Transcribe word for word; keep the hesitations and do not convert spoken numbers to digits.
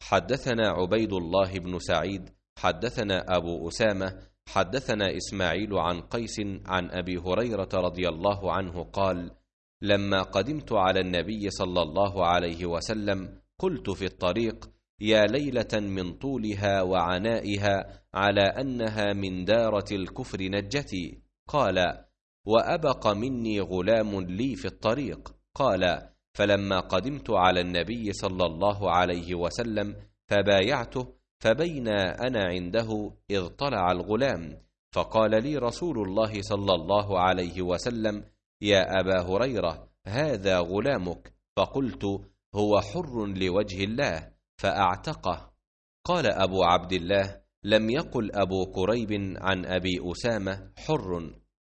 حدثنا عبيد الله بن سعيد حدثنا أبو أسامة حدثنا إسماعيل عن قيس عن أبي هريرة رضي الله عنه قال: لما قدمت على النبي صلى الله عليه وسلم قلت في الطريق: يا ليلة من طولها وعنائها على أنها من دارة الكفر نجتي. قال: وأبق مني غلام لي في الطريق. قال: فلما قدمت على النبي صلى الله عليه وسلم فبايعته، فبين أنا عنده إذ طلع الغلام، فقال لي رسول الله صلى الله عليه وسلم: يا أبا هريرة، هذا غلامك. فقلت: هو حر لوجه الله، فأعتقه. قال أبو عبد الله: لم يقل أبو كريب عن أبي أسامة حر،